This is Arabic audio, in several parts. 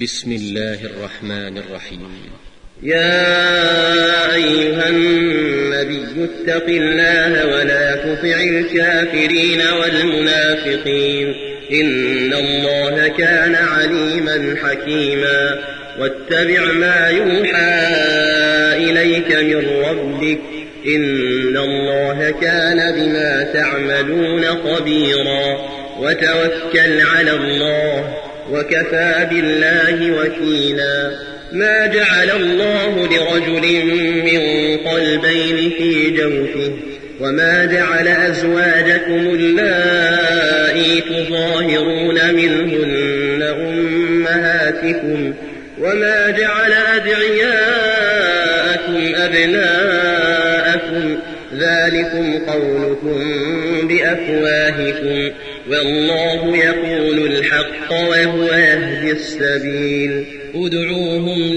بسم الله الرحمن الرحيم. يا أيها النبي اتق الله ولا تطع الكافرين والمنافقين إن الله كان عليما حكيما. واتبع ما يوحى إليك من ربك إن الله كان بما تعملون خبيرا. وتوكل على الله وكفى بالله وكيلا. ما جعل الله لرجل من قلبين في جوفه وما جعل أزواجكم اللائي تظاهرون منهن أمهاتكم وما جعل أدعياءكم أبناءكم ذلكم قولكم بأفواهكم والله يقول الحق وهو يهدي السبيل. ادعوهم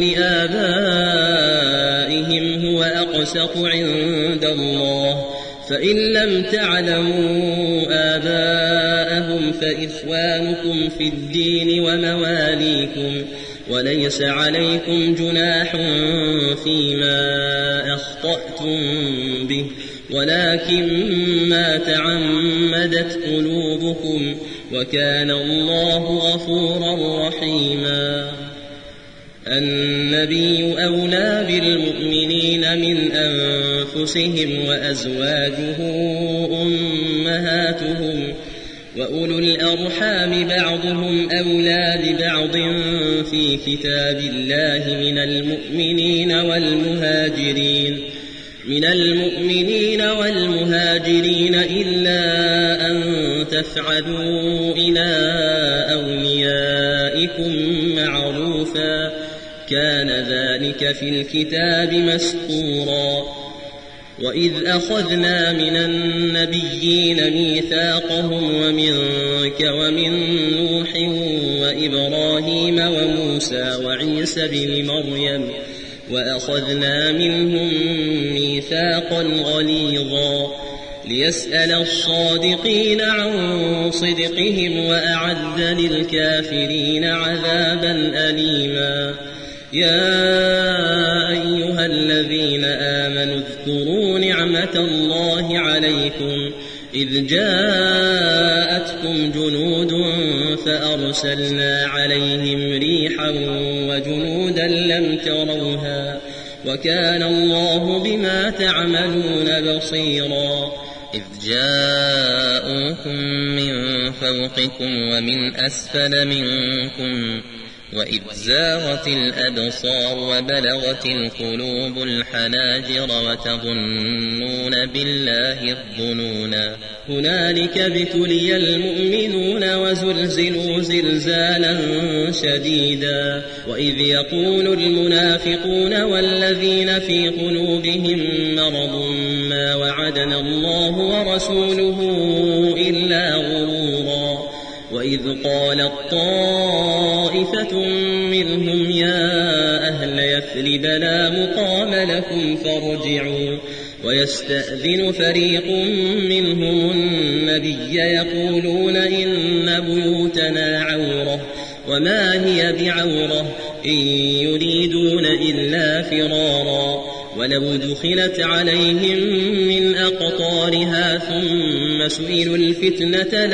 لآبائهم هو أقسط عند الله فإن لم تعلموا آباءهم فإخوانكم في الدين ومواليكم وليس عليكم جناح فيما أخطأتم به ولكن ما تعمدت قلوبكم وكان الله غفورا رحيما. النبي أولى بالمؤمنين من أنفسهم وأزواجه أمهاتهم وأولو الأرحام بعضهم أولى ببعض في كتاب الله من المؤمنين والمهاجرين إلا أن تفعلوا إلى أوليائكم معروفا كان ذلك في الكتاب مسطورا. وإذ أخذنا من النبيين ميثاقهم ومنك ومن نوح وإبراهيم وموسى وعيسى بن مريم وأخذنا منهم ميثاقا غليظا ليسأل الصادقين عن صدقهم وأعد للكافرين عذابا أليما. يا أيها الذين آمنوا اذكروا نعمة الله عليكم إذ جاءتكم جنود فأرسلنا عليهم ريحا وجنودا لم تروها وكان الله بما تعملون بصيرا. إذ جاءوكم من فوقكم ومن أسفل منكم وإذ زاغت الأبصار وبلغت القلوب الحناجر وتظنون بالله الظنونا. هنالك ابتلي المؤمنون وزلزلوا زلزالا شديدا. وإذ يقول المنافقون والذين في قلوبهم مرض ما وعدنا الله ورسوله إلا غرورا. وإذ قالت طائفة منهم يا أهل يثرب لا مقام لكم فارجعوا ويستأذن فريق منهم النبي يقولون إن بيوتنا عورة وما هي بعورة إن يريدون إلا فرارا ولو دخلت عليهم من أقطارها ثم سئلوا الفتنة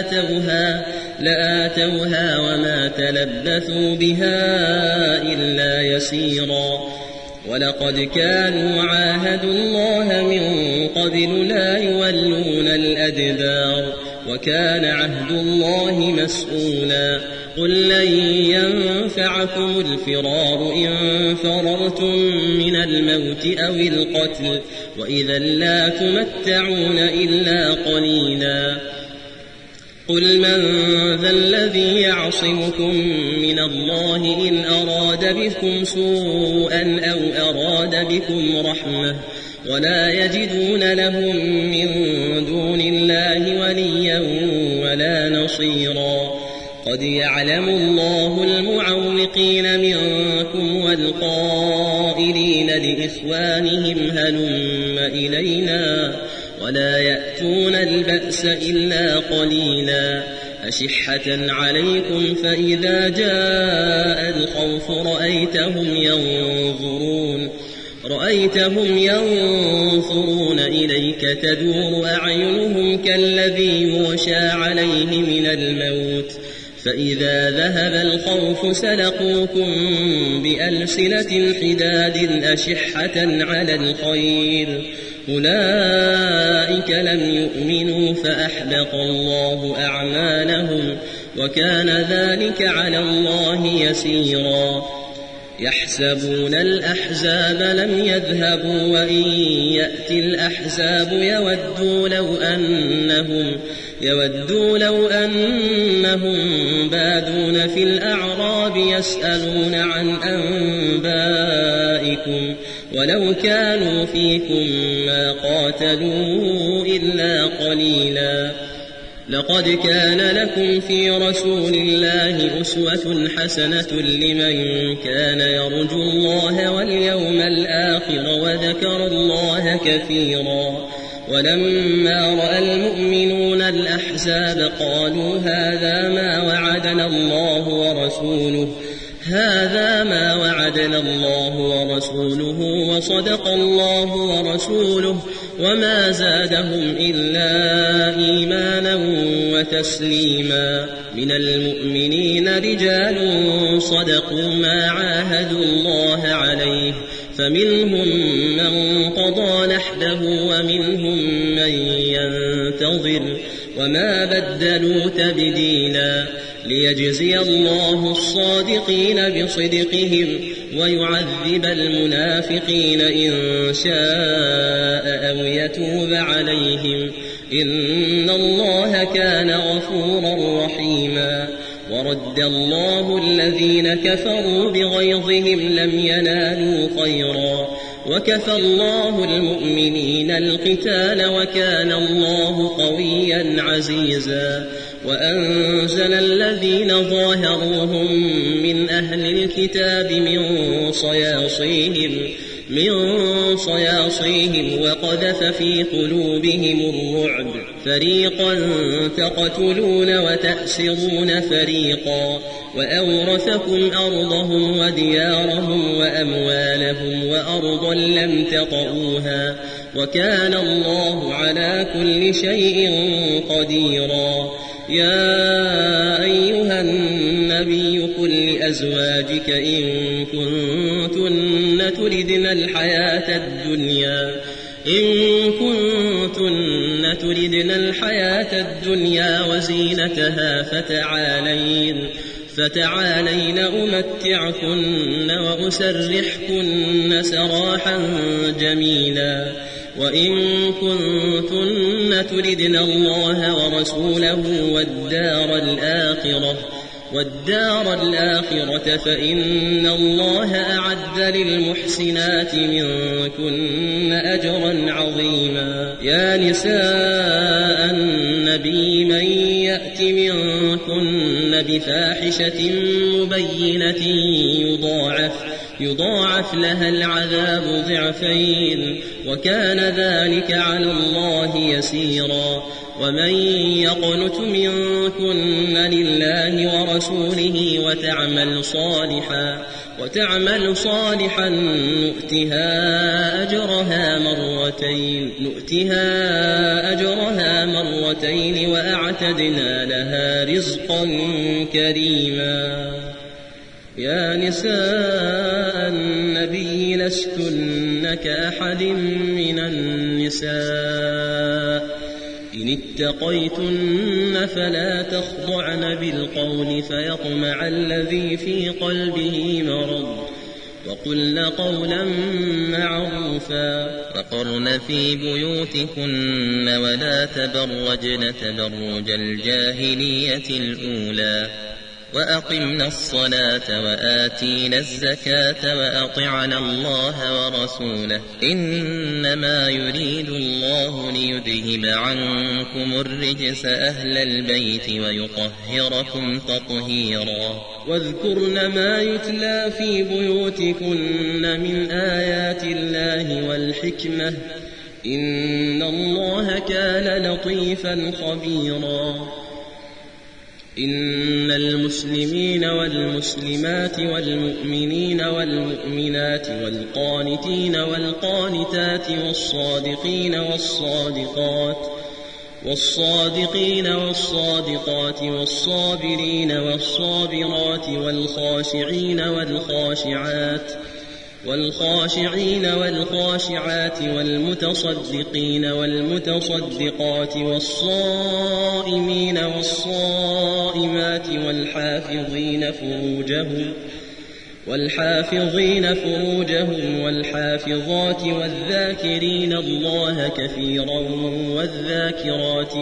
لآتوها وما تلبثوا بها إلا يسيرا. ولقد كانوا عاهدوا الله من قبل لا يولون الأدبار وكان عهد الله مسؤولا. قل لن ينفعكم الفرار إن فررتم من الموت أو القتل وإذا لا تمتعون إلا قليلا. قل من ذا الذي يعصمكم من الله إن أراد بكم سوءا أو أراد بكم رحمة ولا يجدون لهم من دون الله وليا ولا نصيرا. قد يعلم الله المعوقين منكم والقائلين لإخوانهم هلم إلينا ولا يأتون البأس إلا قليلا. أشحة عليكم فإذا جاء الخوف رأيتهم ينظرون إليك تدور أعينهم كالذي يغشى عليه من الموت فإذا ذهب الخوف سلقوكم بألسنة حداد أشحة على الخير أولئك لم يؤمنوا فأحبط الله أعمالهم وكان ذلك على الله يسيرا يحسبون الأحزاب لم يذهبوا وإن يأتي الأحزاب يودوا لو أنهم بادون في الأعراب يسألون عن أنبائكم ولو كانوا فيكم ما قاتلوا إلا قليلا لقد كان لكم في رسول الله أسوة حسنة لمن كان يرجو الله واليوم الآخر وذكر الله كثيرا ولما رأى المؤمنون الأحزاب قالوا هذا ما وعدنا الله ورسوله وصدق الله ورسوله وما زادهم إلا إيمانا وتسليما من المؤمنين رجال صدقوا ما عاهدوا الله عليه فمنهم من قضى نحبه ومنهم من ينتظر وما بدلوا تبديلا ليجزي الله الصادقين بصدقهم ويعذب المنافقين إن شاء أو يتوب عليهم إن الله كان غفورا رحيما ورد الله الذين كفروا بغيظهم لم ينالوا خيرا وكفى الله المؤمنين القتال وكان الله قويا عزيزا وأنزل الذين ظاهروهم من أهل الكتاب من صياصيهم وقذف في قلوبهم الرعب فريقا تقتلون وتأسرون فريقا وأورثكم أرضهم وديارهم وأموالهم وأرضا لم تطئوها وكان الله على كل شيء قديرا يا أيها النبي قل لأزواجك إن كنتن تردن الحياة الدنيا وزينتها فتعالين أمتعكن وأسرحكن سراحا جميلا وإن كنتن تردن الله ورسوله والدار الآخرة فإن الله أعد للمحسنات منكن أجرا عظيما يا نساء النبي من يأت منكن بفاحشة مبينة يضاعف لها العذاب ضعفين وكان ذلك على الله يسيرا ومن يقنت منكن لله ورسوله وتعمل صالحا نؤتها أجرها مرتين وأعتدنا لها رزقا كريما يا نساء النبي لستن كأحد من النساء إن اتقيتن فلا تخضعن بالقول فيطمع الذي في قلبه مرض وقلن قولا معروفا وقرن في بيوتكن ولا تبرجن تبرج الجاهلية الأولى وأقمنا الصلاة وآتينا الزكاة وأطعنا الله ورسوله إنما يريد الله ليذهب عنكم الرجس أهل البيت ويطهركم تطهيرا واذكرن ما يتلى في بيوتكن من آيات الله والحكمة إن الله كان لطيفا خبيرا إن المسلمين والمسلمات والمؤمنين والمؤمنات والقانتين والقانتات والصادقين والصادقات والصابرين والصابرات والخاشعين والخاشعات والمتصدقين والمتصدقات والصائمين والصائمات والحافظين فروجهم والحافظات والذاكرين الله كثيرا والذاكرات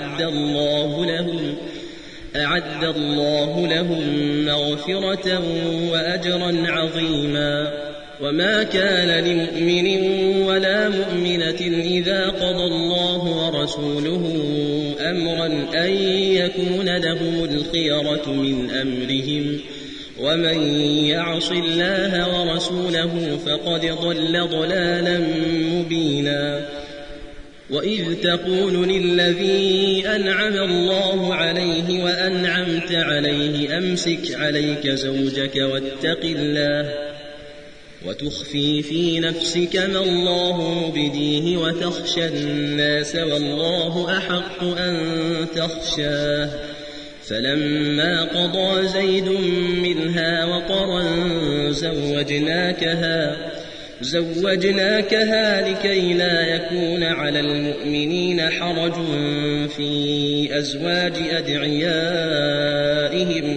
أعد الله لهم مغفرة وأجرا عظيما. وما كان لمؤمن ولا مؤمنة إذا قضى الله ورسوله أمرا أن يكون لهم الخيرة من أمرهم، ومن يعص الله ورسوله فقد ضل ضلالا مبينا. وإذ تقول للذي أنعم الله عليه وأنعمت عليه أمسك عليك زوجك واتق الله وتخفي في نفسك ما الله مبديه وتخشى الناس والله أحق أن تخشاه. فلما قضى زيد منها وطرا زوجناكها لكي لا يكون على المؤمنين حرج في أزواج أدعيائهم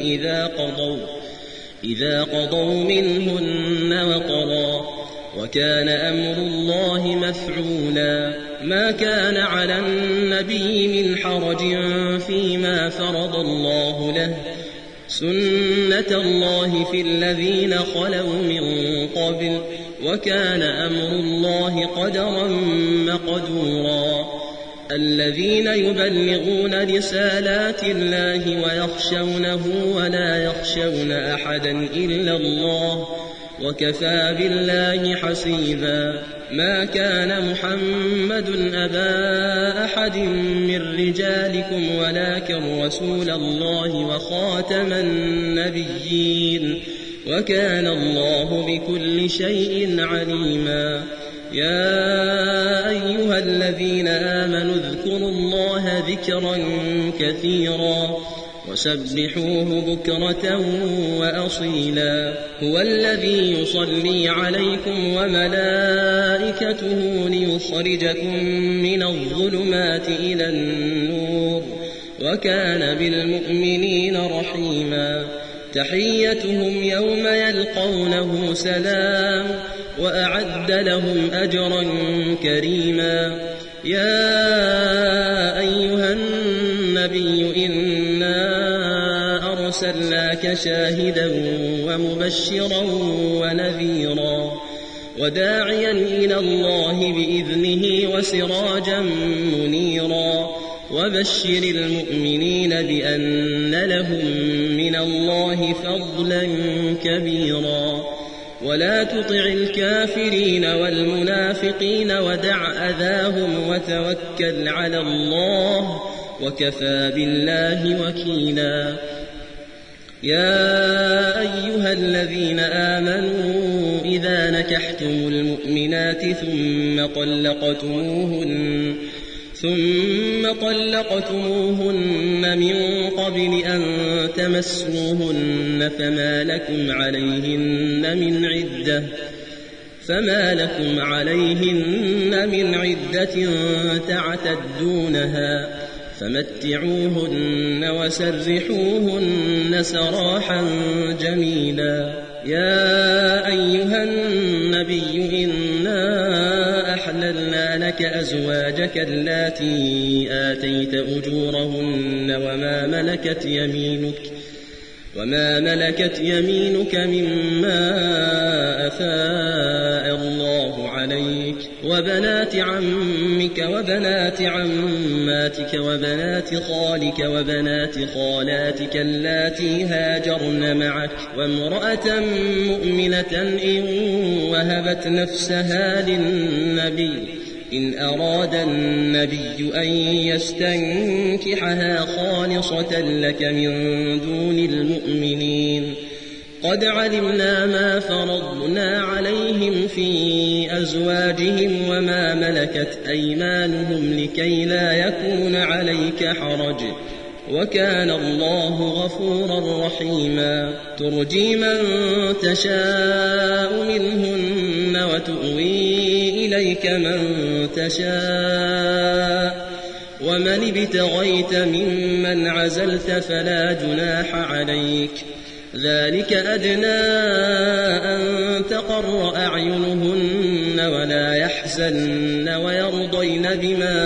إذا قضوا منهن وطرا، وكان أمر الله مفعولا. ما كان على النبي من حرج فيما فرض الله له، سنة الله في الذين خلوا من قبل، وكان أمر الله قدرا مقدورا. الذين يبلغون رسالات الله ويخشونه ولا يخشون أحدا إلا الله، وكفى بالله حسيبا. ما كان محمد أبا أحد من رجالكم ولكن رسول الله وخاتم النبيين، وكان الله بكل شيء عليما. يا أيها الذين آمنوا اذكروا الله ذكرا كثيرا وسبحوه بكرة وأصيلا. هو الذي يصلي عليكم وملائكته ليخرجكم من الظلمات إلى النور، وكان بالمؤمنين رحيما. تحيتهم يوم يلقونه سلام، وأعد لهم أجرا كريما. يا أيها النبي إنا أرسلناك شاهدا ومبشرا ونذيرا وداعيا إلى الله بإذنه وسراجا منيرا. وبشر المؤمنين بأن لهم من الله فضلا كبيرا. ولا تطع الكافرين والمنافقين ودع أذاهم وتوكل على الله، وكفى بالله وكيلا. يا أيها الذين آمنوا إذا نكحتم المؤمنات ثم طلقتموهن من قبل أن تمسوهن فما لكم عليهن من عدة تعتدونها، فمتعوهن وسرحوهن سراحا جميلا. يا أيها النبي إنا أحللنا لك أزواجك اللاتي آتيت أجورهن وما ملكت يمينك مما أفاء الله عليك، وبنات عمك وبنات عماتك وبنات خالك وبنات خالاتك اللاتي هاجرن معك، وامرأة مؤمنة إن وهبت نفسها للنبي إن أراد النبي أن يستنكحها خالصة لك من دون المؤمنين قد علمنا ما فرضنا عليهم في أزواجهم وما ملكت أيمانهم لكي لا يكون عليك حرج وكان الله غفورا رحيما ترجي من تشاء منهن وتؤوي إليك من تشاء ومن ابتغيت ممن عزلت فلا جناح عليك ذلك أدنى أن تقر أعينهن ولا يحزن ويرضين بما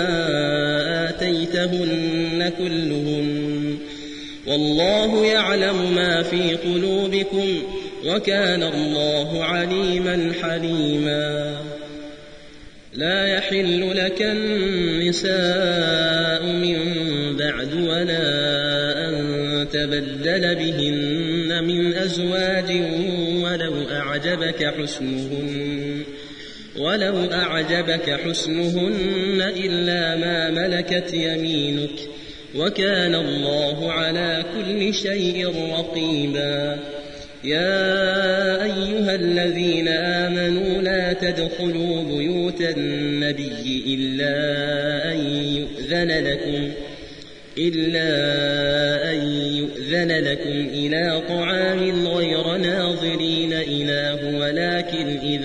آتيتهن كلهم والله يعلم ما في قلوبكم وكان الله عليما حليما لا يحل لك النساء من بعد ولا أن تبدل بهن من أزواج ولو أعجبك حسنهن إلا ما ملكت يمينك وكان الله على كل شيء رقيبا يا أيها الذين آمنوا لا تدخلوا بيوت النبي إلا أن يؤذن لكم إلى طعام غير ناظرين إناه ولكن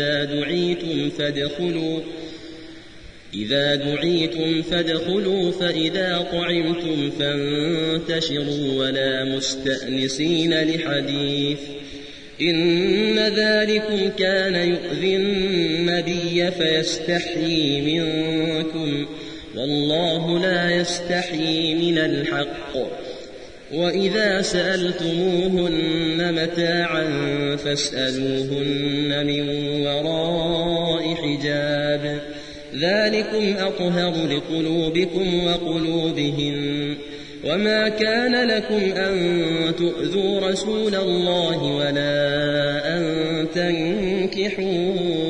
إذا دعيتم فادخلوا فإذا طعمتم فانتشروا ولا مستأنسين لحديث إن ذلكم كان يؤذي النبي فيستحيي منكم والله لا يستحيي من الحق وإذا سألتموهن متاعا فاسألوهن من وراء حجاب ذلكم أطهر لقلوبكم وقلوبهن وما كان لكم أن تؤذوا رسول الله ولا أن تنكحوا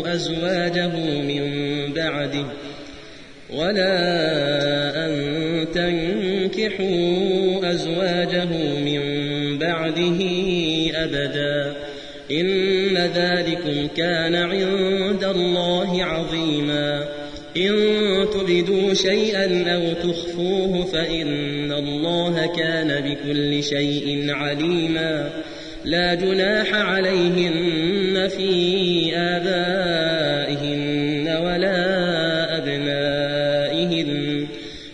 أزواجه من بعده أبدا إن ذلكم كان عند الله عظيما إن تبدوا شيئا أو تخفوه فإن الله كان بكل شيء عليما لا جناح عليهن في آبائهن ولا أبنائهن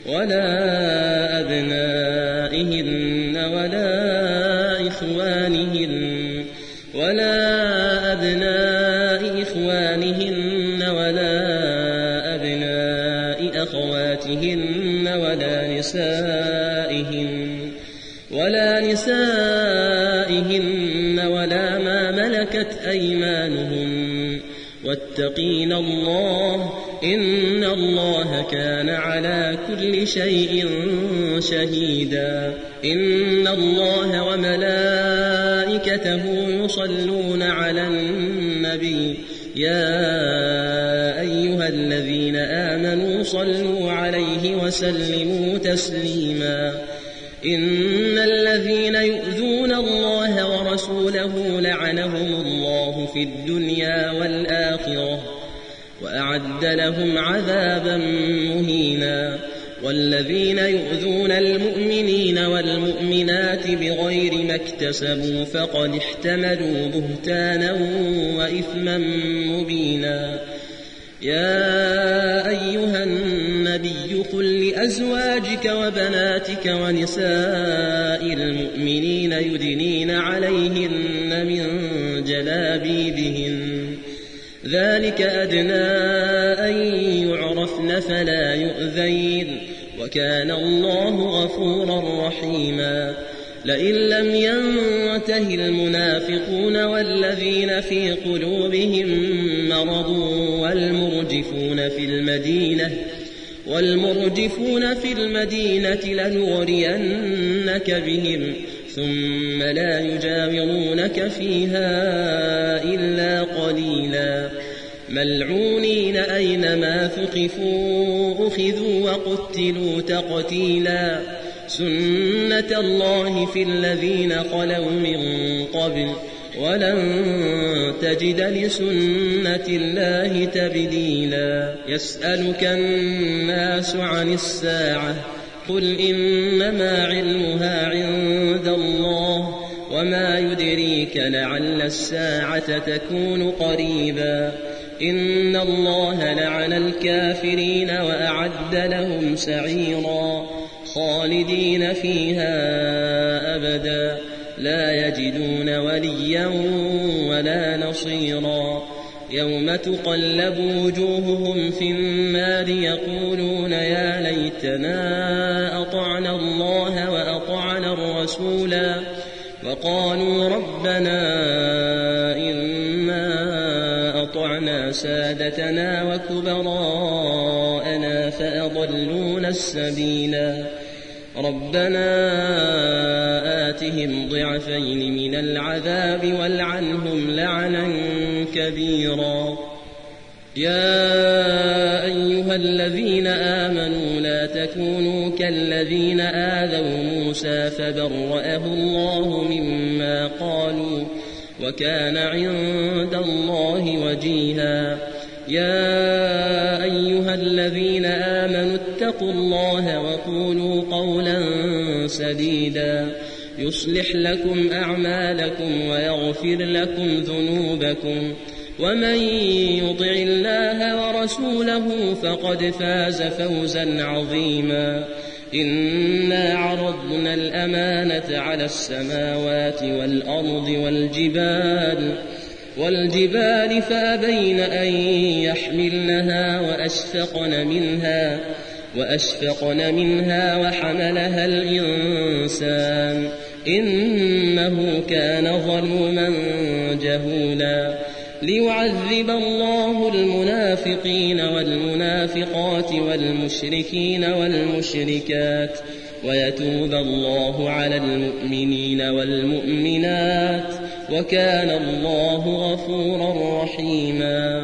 ولا أبناء إخوانهن ولا أبناء أخواتهن ولا نسائهن ولا ما ملكت أيمانهن واتقين الله إن الله كان على كل شيء شهيدا إن الله وملائكته يصلون على النبي يا أيها الذين آمنوا صلوا عليه وسلموا تسليما إن الذين يؤذون الله ورسوله لعنهم الله في الدنيا والآخرة وأعد لهم عذابا مهينا والذين يؤذون المؤمنين والمؤمنات بغير ما اكتسبوا فقد احتملوا بهتانا وإثما مبينا يا أيها النبي قل لأزواجك وبناتك ونساء المؤمنين يدنين عليهن من جلابيبهن ذلك أدنى أن يعرفن فلا يؤذين وكان الله غفورا رحيما لئن لم ينته المنافقون والذين في قلوبهم مرض والمرجفون في المدينة لنغرينك بهم ثم لا يجاورونك فيها إلا قليلا ملعونين أينما ثقفوا أخذوا وقتلوا تقتيلا سنة الله في الذين خلوا من قبل ولن تجد لسنة الله تبديلا يسألك الناس عن الساعة قل إنما علمها عند الله وما يدريك لعل الساعة تكون قريبا إن الله لعن الكافرين وأعد لهم سعيرا خالدين فيها أبدا لا يجدون وليا ولا نصيرا يوم تقلب وجوههم في النار يقولون يا ليتنا أطعنا الله وأطعنا الرسولا وقالوا ربنا إنا أطعنا سادتنا وكبراءنا فأضلونا السبيلا ربنا آتهم ضعفين من العذاب والعنهم لعنا كبيرا يا أيها الذين آمنوا لا تكونوا كالذين آذوا موسى فبرأه الله مما قالوا وكان عند الله وجيها يا أيها الذين آمنوا اتقوا الله وقولوا قولا سديدا يصلح لكم أعمالكم ويغفر لكم ذنوبكم ومن يطع الله ورسوله فقد فاز فوزا عظيما إنا عرضنا الأمانة على السماوات والأرض والجبال فأبين أن يحملنها وأشفقن منها وحملها الإنسان إنه كان ظلوما جهولا ليعذب الله المنافقين والمنافقات والمشركين والمشركات ويتوب الله على المؤمنين والمؤمنات وكان الله غفورا رحيما